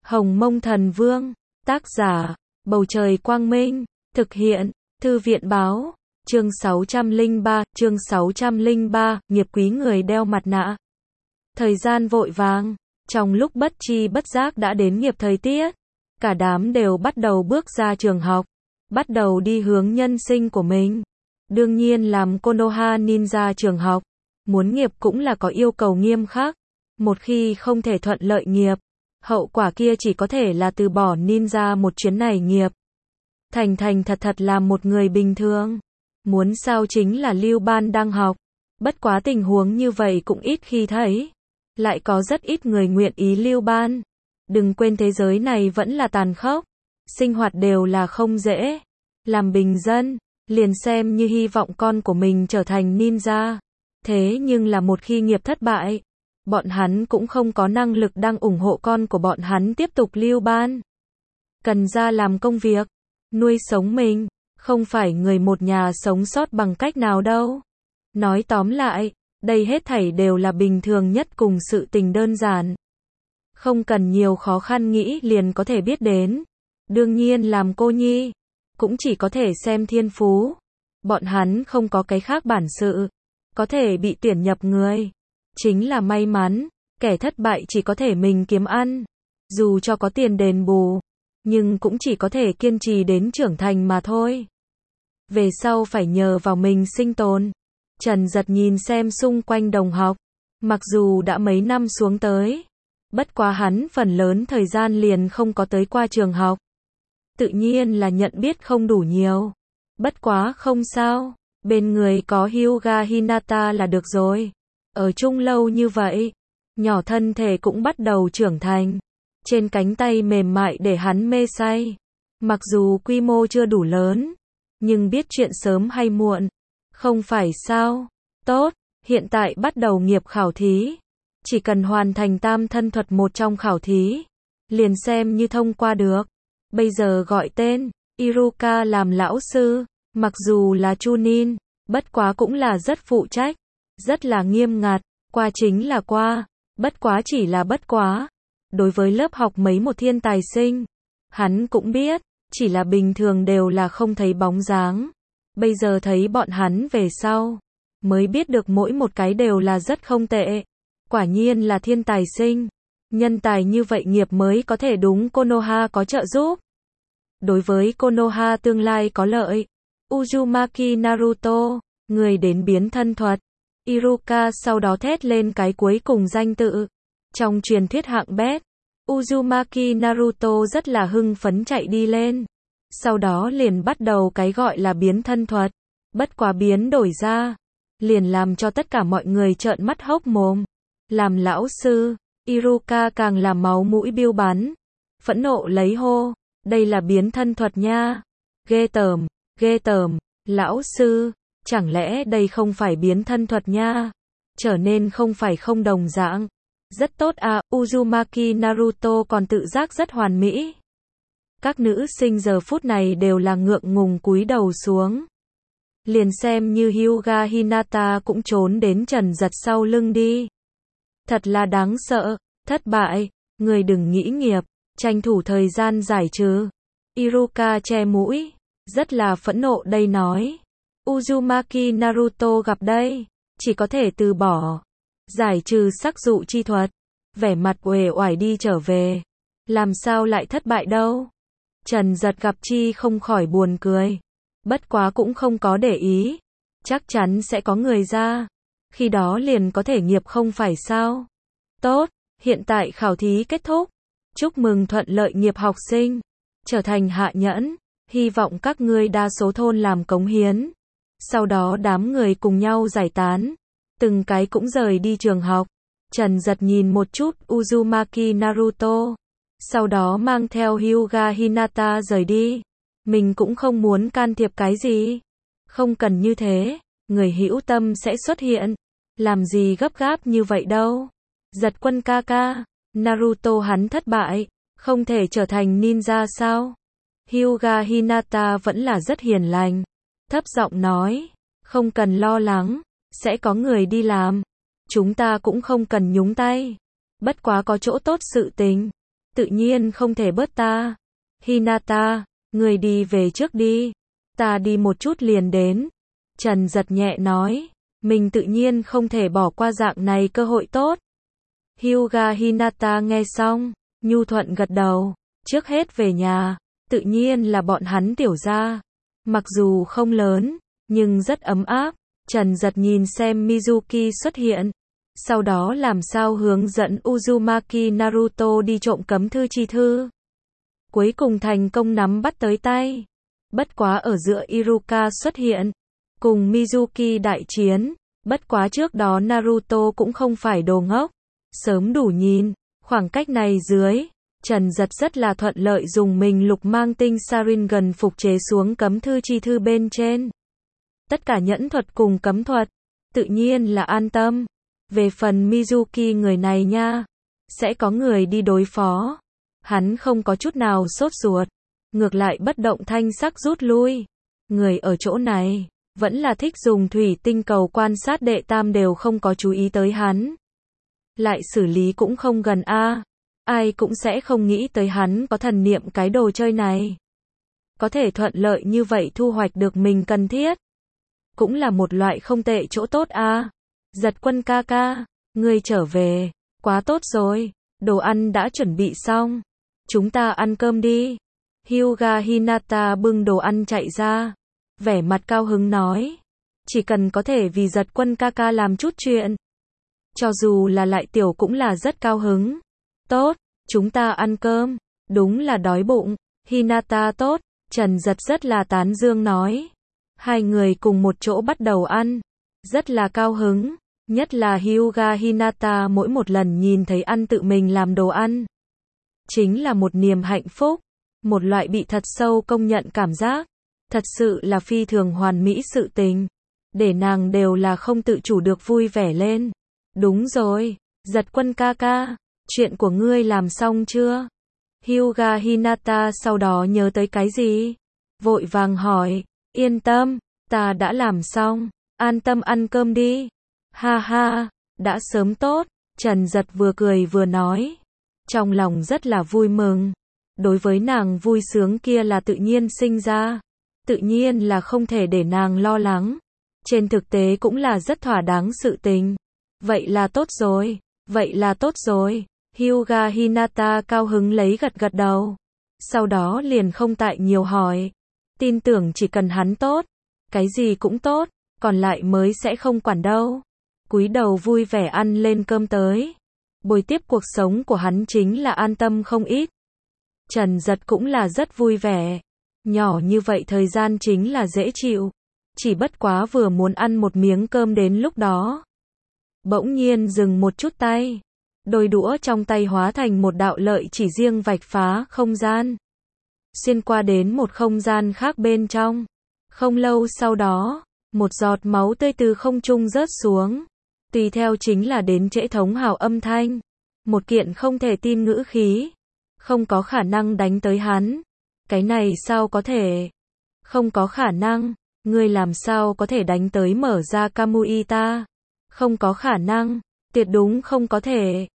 Hồng Mông Thần Vương, tác giả, Bầu Trời Quang Minh, thực hiện, Thư viện Báo, chương 603, nghiệp quý người đeo mặt nạ. Thời gian vội vàng, trong lúc bất tri bất giác đã đến nghiệp thời tiết, cả đám đều bắt đầu bước ra trường học, bắt đầu đi hướng nhân sinh của mình. Đương nhiên làm Konoha Ninja trường học, muốn nghiệp cũng là có yêu cầu nghiêm khắc, một khi không thể thuận lợi nghiệp, hậu quả kia chỉ có thể là từ bỏ ninja một chuyến này nghiệp. Thành thật làm một người bình thường. Muốn sao chính là lưu ban đang học. Bất quá tình huống như vậy cũng ít khi thấy. Lại có rất ít người nguyện ý lưu ban. Đừng quên thế giới này vẫn là tàn khốc. Sinh hoạt đều là không dễ. Làm bình dân, liền xem như hy vọng con của mình trở thành ninja. Thế nhưng là một khi nghiệp thất bại, bọn hắn cũng không có năng lực đang ủng hộ con của bọn hắn tiếp tục lưu ban. Cần ra làm công việc, nuôi sống mình, không phải người một nhà sống sót bằng cách nào đâu. Nói tóm lại, đây hết thảy đều là bình thường nhất cùng sự tình đơn giản. Không cần nhiều khó khăn nghĩ liền có thể biết đến. Đương nhiên làm cô nhi, cũng chỉ có thể xem thiên phú. Bọn hắn không có cái khác bản sự, có thể bị tuyển nhập người. Chính là may mắn, kẻ thất bại chỉ có thể mình kiếm ăn. Dù cho có tiền đền bù, nhưng cũng chỉ có thể kiên trì đến trưởng thành mà thôi. Về sau phải nhờ vào mình sinh tồn. Trần Giật nhìn xem xung quanh đồng học, mặc dù đã mấy năm xuống tới, bất quá hắn phần lớn thời gian liền không có tới qua trường học. Tự nhiên là nhận biết không đủ nhiều. Bất quá không sao, bên người có Hyuga Hinata là được rồi. Ở chung lâu như vậy, nhỏ thân thể cũng bắt đầu trưởng thành. Trên cánh tay mềm mại để hắn mê say. Mặc dù quy mô chưa đủ lớn, nhưng biết chuyện sớm hay muộn. Không phải sao? Tốt, hiện tại bắt đầu nghiệp khảo thí. Chỉ cần hoàn thành tam thân thuật một trong khảo thí, liền xem như thông qua được. Bây giờ gọi tên, Iruka làm lão sư, mặc dù là Chunin, bất quá cũng là rất phụ trách, rất là nghiêm ngặt, qua chính là qua, bất quá chỉ là bất quá. Đối với lớp học mấy một thiên tài sinh, hắn cũng biết, chỉ là bình thường đều là không thấy bóng dáng. Bây giờ thấy bọn hắn về sau, mới biết được mỗi một cái đều là rất không tệ. Quả nhiên là thiên tài sinh. Nhân tài như vậy nghiệp mới có thể đúng Konoha có trợ giúp. Đối với Konoha tương lai có lợi. Uzumaki Naruto, người đến biến thân thuật. Iruka sau đó thét lên cái cuối cùng danh tự. Trong truyền thuyết hạng bét, Uzumaki Naruto rất là hưng phấn chạy đi lên. Sau đó liền bắt đầu cái gọi là biến thân thuật. Bất quá biến đổi ra, liền làm cho tất cả mọi người trợn mắt hốc mồm. Làm lão sư, Iruka càng làm máu mũi biêu bắn. Phẫn nộ lấy hô, đây là biến thân thuật nha. Ghê tởm, lão sư, chẳng lẽ đây không phải biến thân thuật nha? Trở nên không phải không đồng dạng. Rất tốt à, Uzumaki Naruto còn tự giác rất hoàn mỹ. Các nữ sinh giờ phút này đều là ngượng ngùng cúi đầu xuống. Liền xem như Hyuga Hinata cũng trốn đến Trần Giật sau lưng đi. Thật là đáng sợ, thất bại, người đừng nghĩ nghiệp, tranh thủ thời gian giải trừ. Iruka che mũi, rất là phẫn nộ đây nói. Uzumaki Naruto gặp đây, chỉ có thể từ bỏ. Giải trừ sắc dụ chi thuật, vẻ mặt uể oải đi trở về. Làm sao lại thất bại đâu? Trần Giật gặp chi không khỏi buồn cười. Bất quá cũng không có để ý. Chắc chắn sẽ có người ra. Khi đó liền có thể nghiệp không phải sao? Tốt, hiện tại khảo thí kết thúc. Chúc mừng thuận lợi nghiệp học sinh. Trở thành hạ nhẫn. Hy vọng các ngươi đa số thôn làm cống hiến. Sau đó đám người cùng nhau giải tán. Từng cái cũng rời đi trường học. Trần Giật nhìn một chút Uzumaki Naruto. Sau đó mang theo Hyuga Hinata rời đi. Mình cũng không muốn can thiệp cái gì. Không cần như thế, người hữu tâm sẽ xuất hiện. Làm gì gấp gáp như vậy đâu. Giật quân ca ca, Naruto hắn thất bại, không thể trở thành ninja sao? Hyuga Hinata vẫn là rất hiền lành. Thấp giọng nói, không cần lo lắng, sẽ có người đi làm. Chúng ta cũng không cần nhúng tay. Bất quá có chỗ tốt sự tình. tự nhiên không thể bớt ta. Hinata, người đi về trước đi, ta đi một chút liền đến. Trần Giật nhẹ nói, mình tự nhiên không thể bỏ qua dạng này cơ hội tốt. Hyuga Hinata nghe xong, nhu thuận gật đầu, trước hết về nhà, tự nhiên là bọn hắn tiểu gia. Mặc dù không lớn, nhưng rất ấm áp. Trần Giật nhìn xem Mizuki xuất hiện, sau đó làm sao hướng dẫn Uzumaki Naruto đi trộm cấm thư chi thư. Cuối cùng thành công nắm bắt tới tay. Bất quá ở giữa Iruka xuất hiện, cùng Mizuki đại chiến. Bất quá trước đó Naruto cũng không phải đồ ngốc, sớm đủ nhìn, khoảng cách này dưới, Trần Giật rất là thuận lợi dùng mình lục mang tinh Sharingan phục chế xuống cấm thư chi thư bên trên. Tất cả nhẫn thuật cùng cấm thuật, tự nhiên là an tâm. Về phần Mizuki người này nha, sẽ có người đi đối phó. Hắn không có chút nào sốt ruột, ngược lại bất động thanh sắc rút lui. Người ở chỗ này, vẫn là thích dùng thủy tinh cầu quan sát đệ tam đều không có chú ý tới hắn. Lại xử lý cũng không gần a, ai cũng sẽ không nghĩ tới hắn có thần niệm cái đồ chơi này. Có thể thuận lợi như vậy thu hoạch được mình cần thiết, cũng là một loại không tệ chỗ tốt a. Giật Quân ca ca, ngươi trở về, quá tốt rồi, đồ ăn đã chuẩn bị xong, chúng ta ăn cơm đi. Hyuga Hinata bưng đồ ăn chạy ra, vẻ mặt cao hứng nói, chỉ cần có thể vì Giật Quân ca ca làm chút chuyện, cho dù là lại tiểu cũng là rất cao hứng. Tốt, chúng ta ăn cơm, đúng là đói bụng. Hinata tốt, Trần Giật rất là tán dương nói. Hai người cùng một chỗ bắt đầu ăn, rất là cao hứng, nhất là Hyuga Hinata mỗi một lần nhìn thấy ăn tự mình làm đồ ăn, chính là một niềm hạnh phúc, một loại bị thật sâu công nhận cảm giác, thật sự là phi thường hoàn mỹ sự tình, để nàng đều là không tự chủ được vui vẻ lên. Đúng rồi, Giật Quân ca ca, chuyện của ngươi làm xong chưa? Hyuga Hinata sau đó nhớ tới cái gì? Vội vàng hỏi, yên tâm, ta đã làm xong, an tâm ăn cơm đi. Ha ha, đã sớm tốt, Trần Giật vừa cười vừa nói, trong lòng rất là vui mừng. Đối với nàng vui sướng kia là tự nhiên sinh ra, tự nhiên là không thể để nàng lo lắng. Trên thực tế cũng là rất thỏa đáng sự tình. Vậy là tốt rồi, vậy là tốt rồi. Hyuga Hinata cao hứng lấy gật gật đầu. Sau đó liền không tại nhiều hỏi. Tin tưởng chỉ cần hắn tốt, cái gì cũng tốt, còn lại mới sẽ không quản đâu. Cúi đầu vui vẻ ăn lên cơm tới. Buổi tiếp cuộc sống của hắn chính là an tâm không ít. Trần Giật cũng là rất vui vẻ. Nhỏ như vậy thời gian chính là dễ chịu. Chỉ bất quá vừa muốn ăn một miếng cơm đến lúc đó, bỗng nhiên dừng một chút tay. Đôi đũa trong tay hóa thành một đạo lợi chỉ riêng vạch phá không gian, xuyên qua đến một không gian khác bên trong. Không lâu sau đó, một giọt máu tươi từ không trung rớt xuống. Tùy theo chính là đến trễ thống hào âm thanh. Một kiện không thể tin ngữ khí. Không có khả năng đánh tới hắn. Cái này sao có thể? Không có khả năng. Ngươi làm sao có thể đánh tới mở ra Kamui ta? Không có khả năng. Tuyệt đúng không có thể.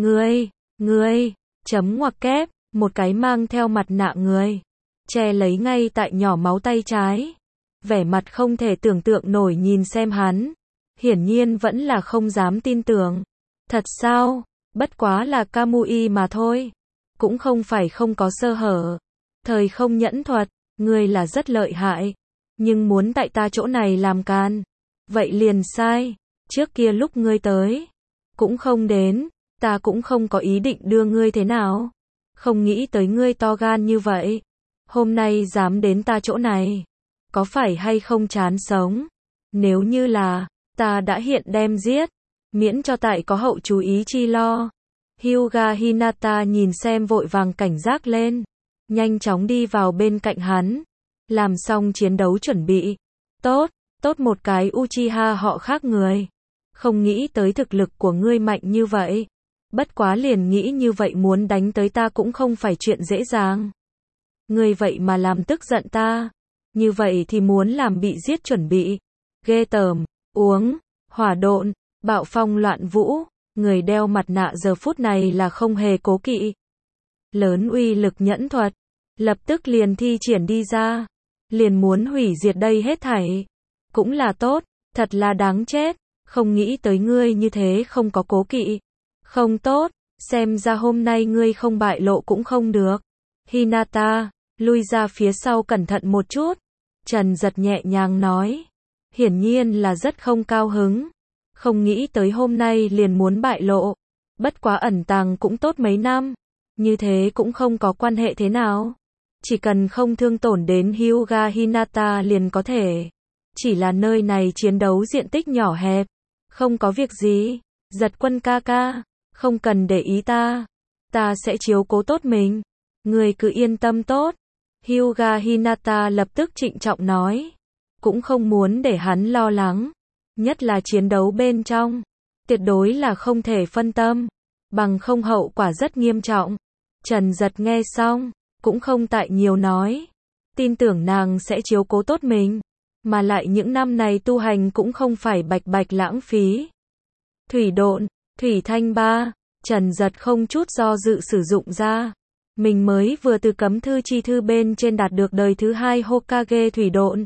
Ngươi, chấm ngoặc kép, một cái mang theo mặt nạ người, che lấy ngay tại nhỏ máu tay trái. Vẻ mặt không thể tưởng tượng nổi nhìn xem hắn. Hiển nhiên vẫn là không dám tin tưởng. Thật sao? Bất quá là Kamui mà thôi. Cũng không phải không có sơ hở. Thời không nhẫn thuật, ngươi là rất lợi hại. Nhưng muốn tại ta chỗ này làm can, vậy liền sai. Trước kia lúc ngươi tới, cũng không đến, ta cũng không có ý định đưa ngươi thế nào. Không nghĩ tới ngươi to gan như vậy. Hôm nay dám đến ta chỗ này, có phải hay không chán sống? Nếu như là, ta đã hiện đem giết, miễn cho tại có hậu chú ý chi lo. Hyuga Hinata nhìn xem vội vàng cảnh giác lên, nhanh chóng đi vào bên cạnh hắn, làm xong chiến đấu chuẩn bị. Tốt một cái Uchiha họ khác người. Không nghĩ tới thực lực của ngươi mạnh như vậy. Bất quá liền nghĩ như vậy muốn đánh tới ta cũng không phải chuyện dễ dàng. Ngươi vậy mà làm tức giận ta. Như vậy thì muốn làm bị giết chuẩn bị. Ghê tởm, uống, hỏa độn, bạo phong loạn vũ. Người đeo mặt nạ giờ phút này là không hề cố kỵ. lớn uy lực nhẫn thuật, lập tức liền thi triển đi ra, liền muốn hủy diệt đây hết thảy. Cũng là tốt, thật là đáng chết, không nghĩ tới ngươi như thế không có cố kỵ. Không tốt, xem ra hôm nay ngươi không bại lộ cũng không được. Hinata, lui ra phía sau cẩn thận một chút. Trần Giật nhẹ nhàng nói. Hiển nhiên là rất không cao hứng. Không nghĩ tới hôm nay liền muốn bại lộ. Bất quá ẩn tàng cũng tốt mấy năm. Như thế cũng không có quan hệ thế nào. Chỉ cần không thương tổn đến Hyuga Hinata liền có thể. Chỉ là nơi này chiến đấu diện tích nhỏ hẹp. Không có việc gì. Giật Quân ca ca, không cần để ý ta. Ta sẽ chiếu cố tốt mình. Người cứ yên tâm tốt. Hyuga Hinata lập tức trịnh trọng nói. Cũng không muốn để hắn lo lắng. Nhất là chiến đấu bên trong. Tuyệt đối là không thể phân tâm. Bằng không hậu quả rất nghiêm trọng. Trần Giật nghe xong, cũng không tại nhiều nói. Tin tưởng nàng sẽ chiếu cố tốt mình. Mà lại những năm này tu hành cũng không phải bạch bạch lãng phí. Thủy độn, thủy thanh ba, Trần Giật không chút do dự sử dụng ra. Mình mới vừa từ cấm thư chi thư bên trên đạt được đời thứ 2 Hokage thủy độn.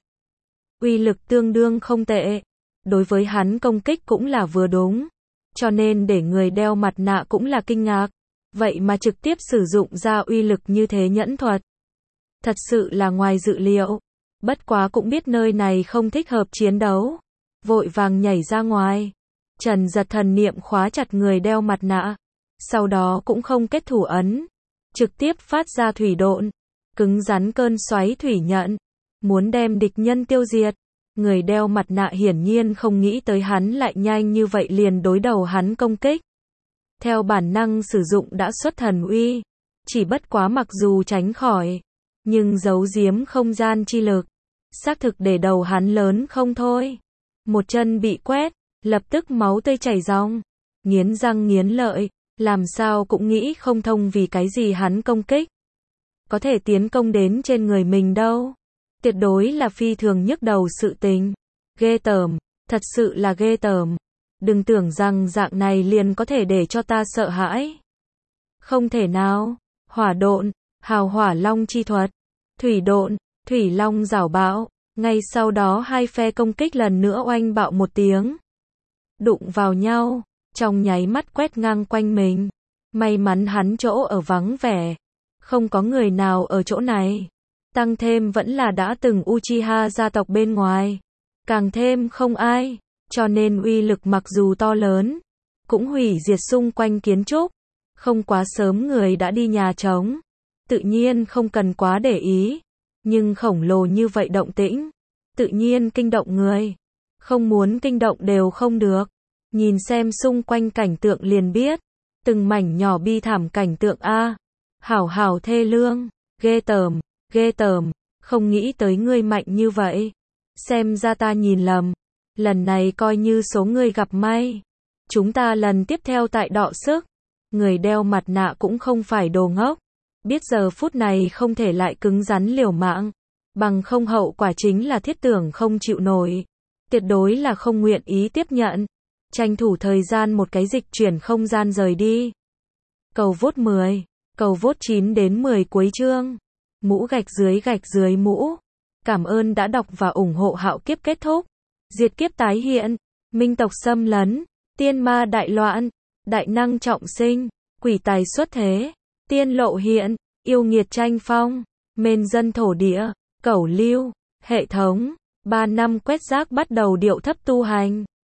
Uy lực tương đương không tệ. Đối với hắn công kích cũng là vừa đúng. Cho nên để người đeo mặt nạ cũng là kinh ngạc. Vậy mà trực tiếp sử dụng ra uy lực như thế nhẫn thuật. Thật sự là ngoài dự liệu. Bất quá cũng biết nơi này không thích hợp chiến đấu. Vội vàng nhảy ra ngoài. Trần Giật thần niệm khóa chặt người đeo mặt nạ. Sau đó cũng không kết thủ ấn. Trực tiếp phát ra thủy độn. Cứng rắn cơn xoáy thủy nhận. Muốn đem địch nhân tiêu diệt. Người đeo mặt nạ hiển nhiên không nghĩ tới hắn lại nhanh như vậy liền đối đầu hắn công kích. Theo bản năng sử dụng đã xuất thần uy. Chỉ bất quá mặc dù tránh khỏi. Nhưng giấu giếm không gian chi lực. Xác thực để đầu hắn lớn không thôi. Một chân bị quét. Lập tức máu tươi chảy ròng. Nghiến răng nghiến lợi. Làm sao cũng nghĩ không thông vì cái gì hắn công kích. Có thể tiến công đến trên người mình đâu. Tuyệt đối là phi thường nhức đầu sự tình. Ghê tởm. Thật sự là ghê tởm. Đừng tưởng rằng dạng này liền có thể để cho ta sợ hãi. Không thể nào. Hỏa độn. Hào hỏa long chi thuật. Thủy độn. Thủy long rảo bão. Ngay sau đó hai phe công kích lần nữa oanh bạo một tiếng. Đụng vào nhau. Trong nháy mắt quét ngang quanh mình. May mắn hắn chỗ ở vắng vẻ. Không có người nào ở chỗ này. Tăng thêm vẫn là đã từng Uchiha gia tộc bên ngoài. Càng thêm không ai. Cho nên uy lực mặc dù to lớn. Cũng hủy diệt xung quanh kiến trúc. Không quá sớm người đã đi nhà trống. Tự nhiên không cần quá để ý. Nhưng khổng lồ như vậy động tĩnh. Tự nhiên kinh động người. Không muốn kinh động đều không được. Nhìn xem xung quanh cảnh tượng liền biết. Từng mảnh nhỏ bi thảm cảnh tượng a. Hảo hảo thê lương. Ghê tởm. Ghê tởm. Không nghĩ tới ngươi mạnh như vậy. Xem ra ta nhìn lầm. Lần này coi như số ngươi gặp may. Chúng ta lần tiếp theo tại đọ sức. Người đeo mặt nạ cũng không phải đồ ngốc. Biết giờ phút này không thể lại cứng rắn liều mạng. Bằng không hậu quả chính là thiết tưởng không chịu nổi. Tuyệt đối là không nguyện ý tiếp nhận. Tranh thủ thời gian một cái dịch chuyển không gian rời đi. Cầu vote 10. Cầu vote 9 đến 10 cuối chương. Mũ gạch dưới mũ. Cảm ơn đã đọc và ủng hộ Hạo Kiếp kết thúc. Diệt kiếp tái hiện. Minh tộc xâm lấn. Tiên ma đại loạn. Đại năng trọng sinh. Quỷ tài xuất thế. Tiên lộ hiện. Yêu nghiệt tranh phong. Mên dân thổ địa. Cẩu lưu. Hệ thống. 3 năm quét rác bắt đầu điệu thấp tu hành.